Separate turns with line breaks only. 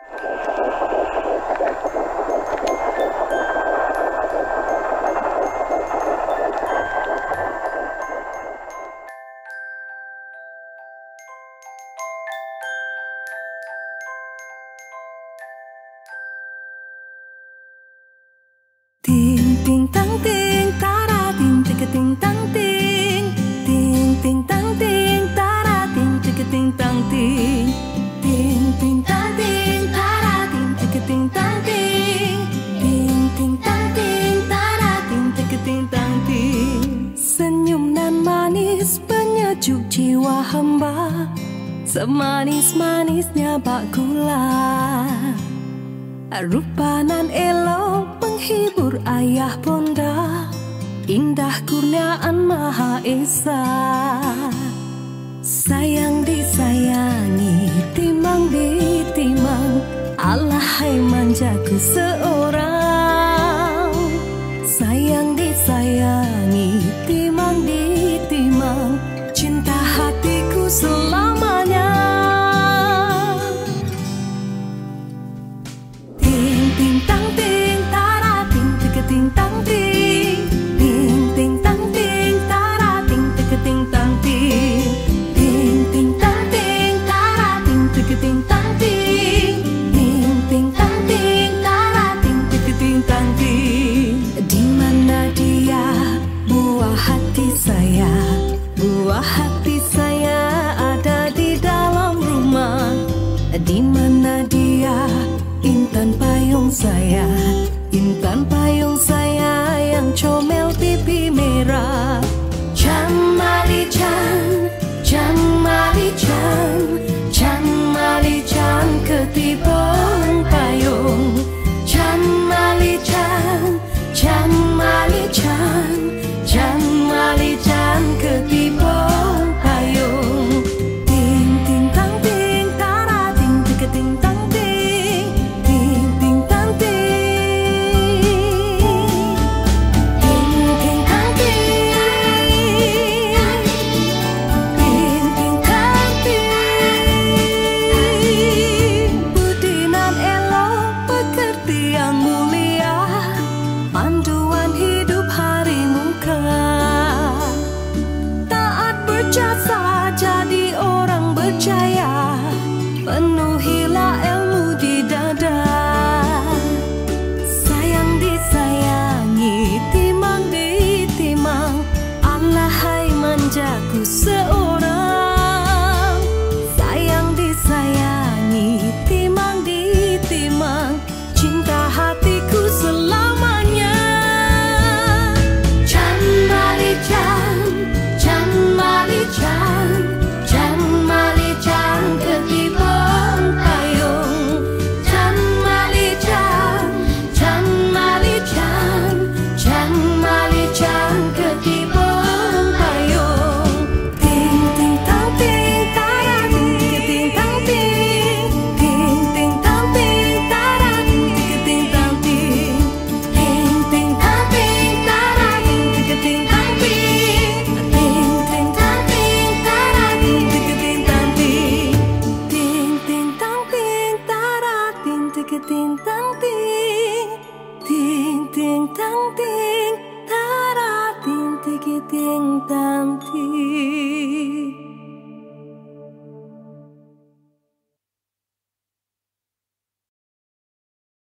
Ting ting tang ting tara ting tika ting tang ting ting ting tang ting tara ting tika ting tang ting ting ting tang ting tara ting tika ting tang ting ting ting tang ting tara ting tika ting tang ting. Senyum nan manis penyejuk jiwa hamba, semanis-manisnya bak gula. Rupa nan elok penghibur ayah bonda, indah kurniaan Maha Esa. Sayang disayangi, timang ditimang, alahai manjaku seorang. Sayang disayangi, timang ditimang, cinta hatiku selamanya. Ting tang ting tara ting tika ting tang ting ting ting tang ting tara ting tika ting tang ting ting ting tang ting tara ting tika ting tang ting ting ting tang ting tara ting tika ting tang ting. Di mana dia, buah hati saya, buah hati saya ada di dalam rumah. Di mana dia, intan payung saya, intan payung saya yang comel pipi merah. Jamali-chan, Jamali-chan, Jamali-chan ketibung payung. Jamali-chan, Jamali-chan, Jamali-chan ketibung payung. Ting ting tang ting tara ting tika ting tang ting ting ting tang ting ting ting tang ting ting ting tang ting. Budi nan elok, pekerti yang mulia, panduan hidup hari muka. Taat berjasa jadi orang berjaya, penuhilah ilmu di dada. Sayang disayangi, timang ditimang, alahai manjaku seorang.